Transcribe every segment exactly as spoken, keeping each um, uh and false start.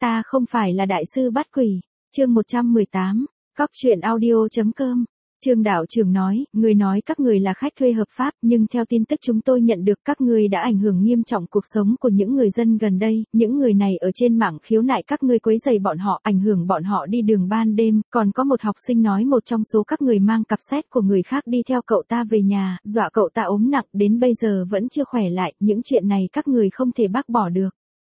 ta không phải là đại sư bắt quỷ. Chương một trăm mười tám, Cóc truyện audio.com. Trương đạo trưởng nói, người nói các người là khách thuê hợp pháp, nhưng theo tin tức chúng tôi nhận được các người đã ảnh hưởng nghiêm trọng cuộc sống của những người dân gần đây, những người này ở trên mạng khiếu nại các ngươi quấy rầy bọn họ, ảnh hưởng bọn họ đi đường ban đêm, còn có một học sinh nói một trong số các người mang cặp sách của người khác đi theo cậu ta về nhà, dọa cậu ta ốm nặng, đến bây giờ vẫn chưa khỏe lại, những chuyện này các người không thể bác bỏ được.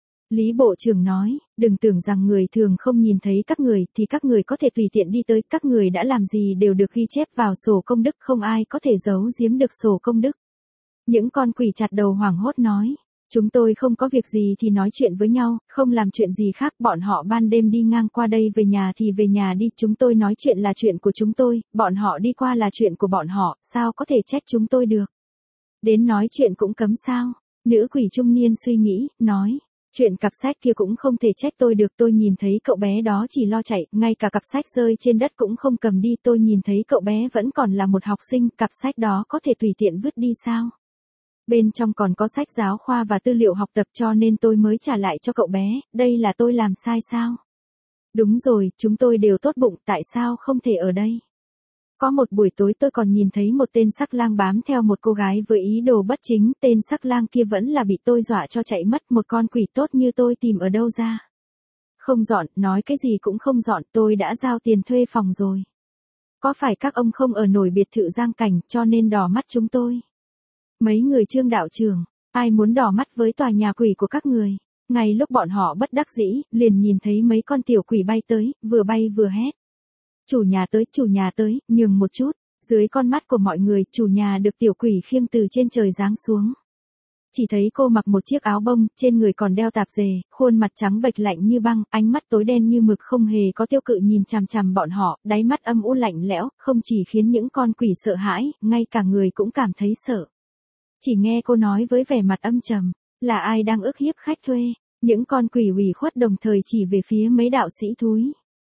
Lý Bộ trưởng nói, đừng tưởng rằng người thường không nhìn thấy các người thì các người có thể tùy tiện đi tới, các người đã làm gì đều được ghi chép vào sổ công đức, không ai có thể giấu giếm được sổ công đức. Những con quỷ chặt đầu hoảng hốt nói, chúng tôi không có việc gì thì nói chuyện với nhau, không làm chuyện gì khác, bọn họ ban đêm đi ngang qua đây về nhà thì về nhà đi, chúng tôi nói chuyện là chuyện của chúng tôi, bọn họ đi qua là chuyện của bọn họ, sao có thể trách chúng tôi được. Đến nói chuyện cũng cấm sao? Nữ quỷ trung niên suy nghĩ, nói. Chuyện cặp sách kia cũng không thể trách tôi được, tôi nhìn thấy cậu bé đó chỉ lo chạy, ngay cả cặp sách rơi trên đất cũng không cầm đi, tôi nhìn thấy cậu bé vẫn còn là một học sinh, cặp sách đó có thể tùy tiện vứt đi sao? Bên trong còn có sách giáo khoa và tư liệu học tập cho nên tôi mới trả lại cho cậu bé, đây là tôi làm sai sao? Đúng rồi, chúng tôi đều tốt bụng, tại sao không thể ở đây? Có một buổi tối tôi còn nhìn thấy một tên sắc lang bám theo một cô gái với ý đồ bất chính, tên sắc lang kia vẫn là bị tôi dọa cho chạy mất, một con quỷ tốt như tôi tìm ở đâu ra. Không dọn, nói cái gì cũng không dọn, tôi đã giao tiền thuê phòng rồi. Có phải các ông không ở nổi biệt thự Giang Cảnh cho nên đỏ mắt chúng tôi? Mấy người Trương đạo trưởng, ai muốn đỏ mắt với tòa nhà quỷ của các người? Ngay lúc bọn họ bất đắc dĩ, liền nhìn thấy mấy con tiểu quỷ bay tới, vừa bay vừa hét. Chủ nhà tới, chủ nhà tới, nhường một chút. Dưới con mắt của mọi người, chủ nhà được tiểu quỷ khiêng từ trên trời giáng xuống. Chỉ thấy cô mặc một chiếc áo bông, trên người còn đeo tạp dề, khuôn mặt trắng bệch lạnh như băng, ánh mắt tối đen như mực không hề có tiêu cự nhìn chằm chằm bọn họ, đáy mắt âm u lạnh lẽo, không chỉ khiến những con quỷ sợ hãi, ngay cả người cũng cảm thấy sợ. Chỉ nghe cô nói với vẻ mặt âm trầm, là ai đang ức hiếp khách thuê, những con quỷ ủy khuất đồng thời chỉ về phía mấy đạo sĩ thúi.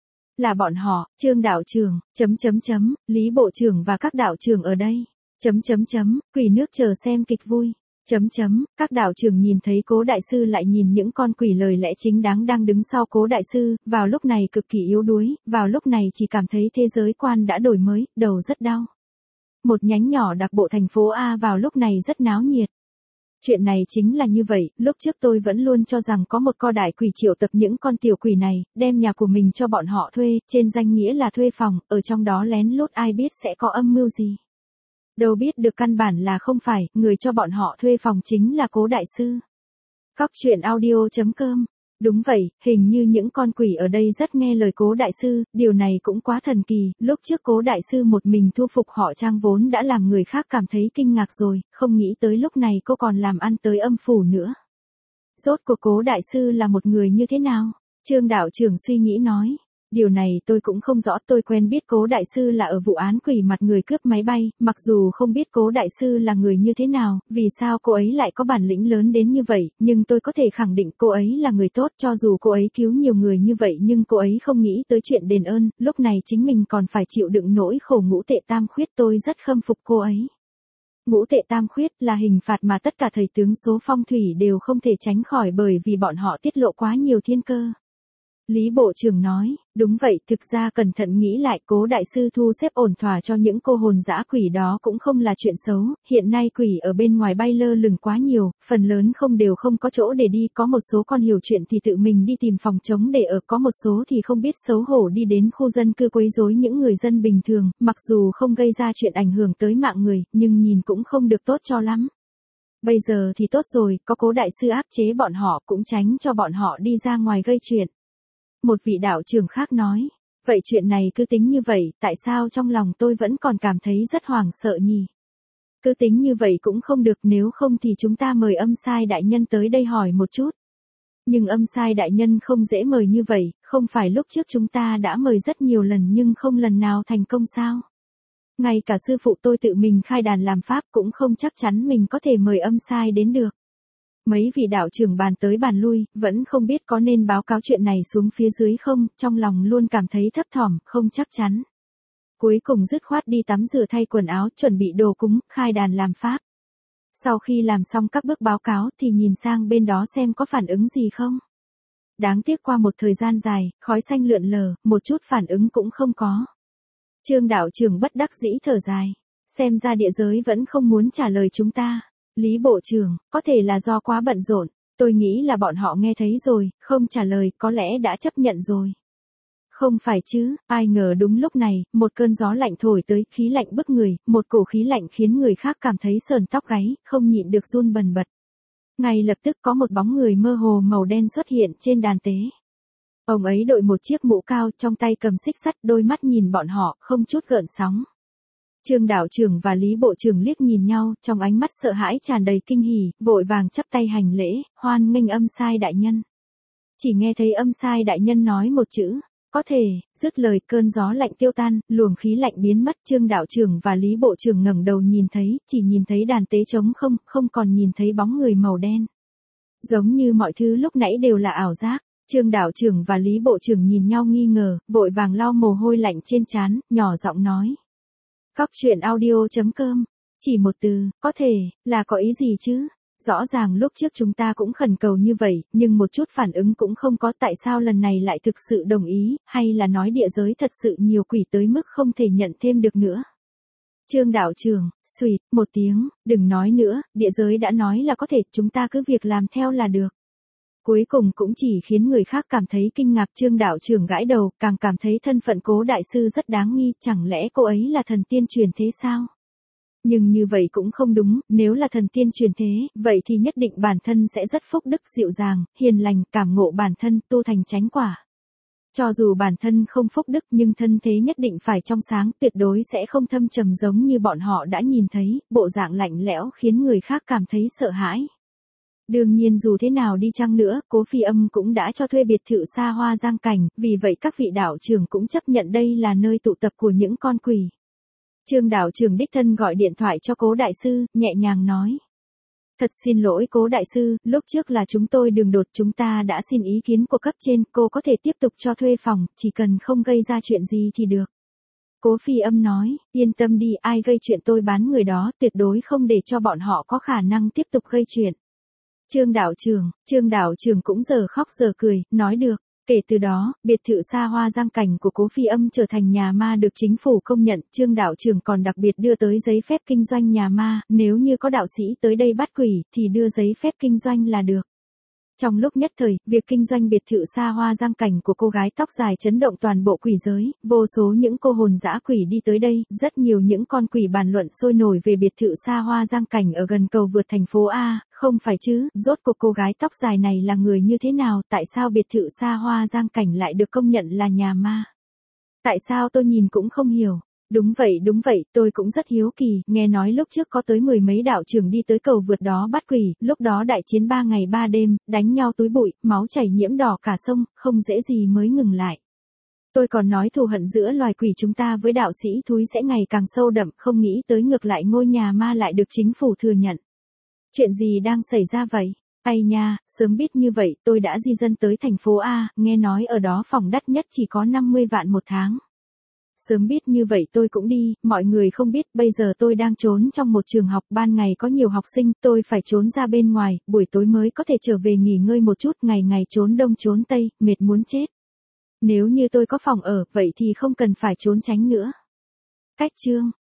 Là bọn họ, Trương đạo trưởng, chấm chấm chấm, Lý Bộ trưởng và các đạo trưởng ở đây, chấm chấm chấm, quỷ nước chờ xem kịch vui, chấm chấm, các đạo trưởng nhìn thấy Cố đại sư lại nhìn những con quỷ lời lẽ chính đáng đang đứng sau Cố đại sư, vào lúc này cực kỳ yếu đuối, vào lúc này chỉ cảm thấy thế giới quan đã đổi mới, đầu rất đau. Một nhánh nhỏ đặc bộ thành phố A vào lúc này rất náo nhiệt. Chuyện này chính là như vậy, lúc trước tôi vẫn luôn cho rằng có một co đại quỷ triệu tập những con tiểu quỷ này, đem nhà của mình cho bọn họ thuê, trên danh nghĩa là thuê phòng, ở trong đó lén lút ai biết sẽ có âm mưu gì. Đâu biết được căn bản là không phải, người cho bọn họ thuê phòng chính là Cố đại sư. Cóc truyện audio.com. Đúng vậy, hình như những con quỷ ở đây rất nghe lời Cố đại sư, điều này cũng quá thần kỳ, lúc trước Cố đại sư một mình thu phục họ Trang vốn đã làm người khác cảm thấy kinh ngạc rồi, không nghĩ tới lúc này cô còn làm ăn tới âm phủ nữa. Rốt cuộc Cố đại sư là một người như thế nào? Trương đạo trưởng suy nghĩ nói. Điều này tôi cũng không rõ, tôi quen biết Cố đại sư là ở vụ án quỷ mặt người cướp máy bay, mặc dù không biết Cố đại sư là người như thế nào, vì sao cô ấy lại có bản lĩnh lớn đến như vậy, nhưng tôi có thể khẳng định cô ấy là người tốt, cho dù cô ấy cứu nhiều người như vậy nhưng cô ấy không nghĩ tới chuyện đền ơn, lúc này chính mình còn phải chịu đựng nỗi khổ ngũ tệ tam khuyết, tôi rất khâm phục cô ấy. Ngũ tệ tam khuyết là hình phạt mà tất cả thầy tướng số phong thủy đều không thể tránh khỏi bởi vì bọn họ tiết lộ quá nhiều thiên cơ. Lý Bộ trưởng nói, đúng vậy, thực ra cẩn thận nghĩ lại, Cố đại sư thu xếp ổn thỏa cho những cô hồn dã quỷ đó cũng không là chuyện xấu, hiện nay quỷ ở bên ngoài bay lơ lửng quá nhiều, phần lớn không đều không có chỗ để đi, có một số con hiểu chuyện thì tự mình đi tìm phòng trống để ở, có một số thì không biết xấu hổ đi đến khu dân cư quấy rối những người dân bình thường, mặc dù không gây ra chuyện ảnh hưởng tới mạng người, nhưng nhìn cũng không được tốt cho lắm. Bây giờ thì tốt rồi, có Cố đại sư áp chế bọn họ cũng tránh cho bọn họ đi ra ngoài gây chuyện. Một vị đạo trưởng khác nói, vậy chuyện này cứ tính như vậy, tại sao trong lòng tôi vẫn còn cảm thấy rất hoảng sợ nhỉ? Cứ tính như vậy cũng không được, nếu không thì chúng ta mời âm sai đại nhân tới đây hỏi một chút. Nhưng âm sai đại nhân không dễ mời như vậy, không phải lúc trước chúng ta đã mời rất nhiều lần nhưng không lần nào thành công sao? Ngay cả sư phụ tôi tự mình khai đàn làm pháp cũng không chắc chắn mình có thể mời âm sai đến được. Mấy vị đạo trưởng bàn tới bàn lui, vẫn không biết có nên báo cáo chuyện này xuống phía dưới không, trong lòng luôn cảm thấy thấp thỏm, không chắc chắn. Cuối cùng dứt khoát đi tắm rửa thay quần áo, chuẩn bị đồ cúng, khai đàn làm pháp. Sau khi làm xong các bước báo cáo thì nhìn sang bên đó xem có phản ứng gì không. Đáng tiếc qua một thời gian dài, khói xanh lượn lờ, một chút phản ứng cũng không có. Trương đạo trưởng bất đắc dĩ thở dài. Xem ra địa giới vẫn không muốn trả lời chúng ta. Lý bộ trưởng, có thể là do quá bận rộn. Tôi nghĩ là bọn họ nghe thấy rồi, không trả lời, có lẽ đã chấp nhận rồi. Không phải chứ, ai ngờ đúng lúc này, một cơn gió lạnh thổi tới, khí lạnh bức người, một cổ khí lạnh khiến người khác cảm thấy sờn tóc gáy, không nhịn được run bần bật. Ngay lập tức có một bóng người mơ hồ màu đen xuất hiện trên đàn tế. Ông ấy đội một chiếc mũ cao, trong tay cầm xích sắt, đôi mắt nhìn bọn họ, không chút gợn sóng. Trương đạo trưởng và Lý bộ trưởng liếc nhìn nhau, trong ánh mắt sợ hãi tràn đầy kinh hỉ, vội vàng chắp tay hành lễ, hoan nghênh Âm Sai đại nhân. Chỉ nghe thấy Âm Sai đại nhân nói một chữ, có thể, dứt lời cơn gió lạnh tiêu tan, luồng khí lạnh biến mất. Trương đạo trưởng và Lý bộ trưởng ngẩng đầu nhìn thấy, chỉ nhìn thấy đàn tế trống không, không còn nhìn thấy bóng người màu đen. Giống như mọi thứ lúc nãy đều là ảo giác. Trương đạo trưởng và Lý bộ trưởng nhìn nhau nghi ngờ, vội vàng lau mồ hôi lạnh trên trán, nhỏ giọng nói. Cóc truyện audio chấm com, chỉ một từ, có thể, là có ý gì chứ? Rõ ràng lúc trước chúng ta cũng khẩn cầu như vậy, nhưng một chút phản ứng cũng không có, tại sao lần này lại thực sự đồng ý, hay là nói địa giới thật sự nhiều quỷ tới mức không thể nhận thêm được nữa? Trương đạo trưởng, xùyt, một tiếng, đừng nói nữa, địa giới đã nói là có thể, chúng ta cứ việc làm theo là được. Cuối cùng cũng chỉ khiến người khác cảm thấy kinh ngạc. Trương đạo trưởng gãi đầu, càng cảm thấy thân phận Cố đại sư rất đáng nghi, chẳng lẽ cô ấy là thần tiên truyền thế sao? Nhưng như vậy cũng không đúng, nếu là thần tiên truyền thế, vậy thì nhất định bản thân sẽ rất phúc đức dịu dàng, hiền lành, cảm ngộ bản thân, tu thành chánh quả. Cho dù bản thân không phúc đức nhưng thân thế nhất định phải trong sáng, tuyệt đối sẽ không thâm trầm giống như bọn họ đã nhìn thấy, bộ dạng lạnh lẽo khiến người khác cảm thấy sợ hãi. Đương nhiên dù thế nào đi chăng nữa, Cố Phi Âm cũng đã cho thuê biệt thự xa hoa Giang Cảnh, vì vậy các vị đạo trưởng cũng chấp nhận đây là nơi tụ tập của những con quỷ. Trương đạo trưởng đích thân gọi điện thoại cho Cố đại sư, nhẹ nhàng nói. Thật xin lỗi Cố đại sư, lúc trước là chúng tôi đường đột, chúng ta đã xin ý kiến của cấp trên, cô có thể tiếp tục cho thuê phòng, chỉ cần không gây ra chuyện gì thì được. Cố Phi Âm nói, yên tâm đi, ai gây chuyện tôi bán người đó, tuyệt đối không để cho bọn họ có khả năng tiếp tục gây chuyện. Trương đạo trưởng, Trương đạo trưởng cũng giờ khóc giờ cười, nói được. Kể từ đó, biệt thự xa hoa Giang Cảnh của Cố Phi Âm trở thành nhà ma được chính phủ công nhận. Trương đạo trưởng còn đặc biệt đưa tới giấy phép kinh doanh nhà ma, nếu như có đạo sĩ tới đây bắt quỷ, thì đưa giấy phép kinh doanh là được. Trong lúc nhất thời, việc kinh doanh biệt thự xa hoa Giang Cảnh của cô gái tóc dài chấn động toàn bộ quỷ giới, vô số những cô hồn dã quỷ đi tới đây, rất nhiều những con quỷ bàn luận sôi nổi về biệt thự xa hoa Giang Cảnh ở gần cầu vượt thành phố A, không phải chứ, rốt cuộc cô gái tóc dài này là người như thế nào, tại sao biệt thự xa hoa Giang Cảnh lại được công nhận là nhà ma? Tại sao tôi nhìn cũng không hiểu? Đúng vậy đúng vậy, tôi cũng rất hiếu kỳ, nghe nói lúc trước có tới mười mấy đạo trưởng đi tới cầu vượt đó bắt quỷ, lúc đó đại chiến ba ngày ba đêm, đánh nhau túi bụi, máu chảy nhiễm đỏ cả sông, không dễ gì mới ngừng lại. Tôi còn nói thù hận giữa loài quỷ chúng ta với đạo sĩ thúi sẽ ngày càng sâu đậm, không nghĩ tới ngược lại ngôi nhà ma lại được chính phủ thừa nhận. Chuyện gì đang xảy ra vậy? Ây nha, sớm biết như vậy, tôi đã di dân tới thành phố A, nghe nói ở đó phòng đắt nhất chỉ có năm mươi vạn một tháng. Sớm biết như vậy tôi cũng đi, mọi người không biết, bây giờ tôi đang trốn trong một trường học, ban ngày có nhiều học sinh, tôi phải trốn ra bên ngoài, buổi tối mới có thể trở về nghỉ ngơi một chút, ngày ngày trốn đông trốn tây, mệt muốn chết. Nếu như tôi có phòng ở, vậy thì không cần phải trốn tránh nữa. Cách chương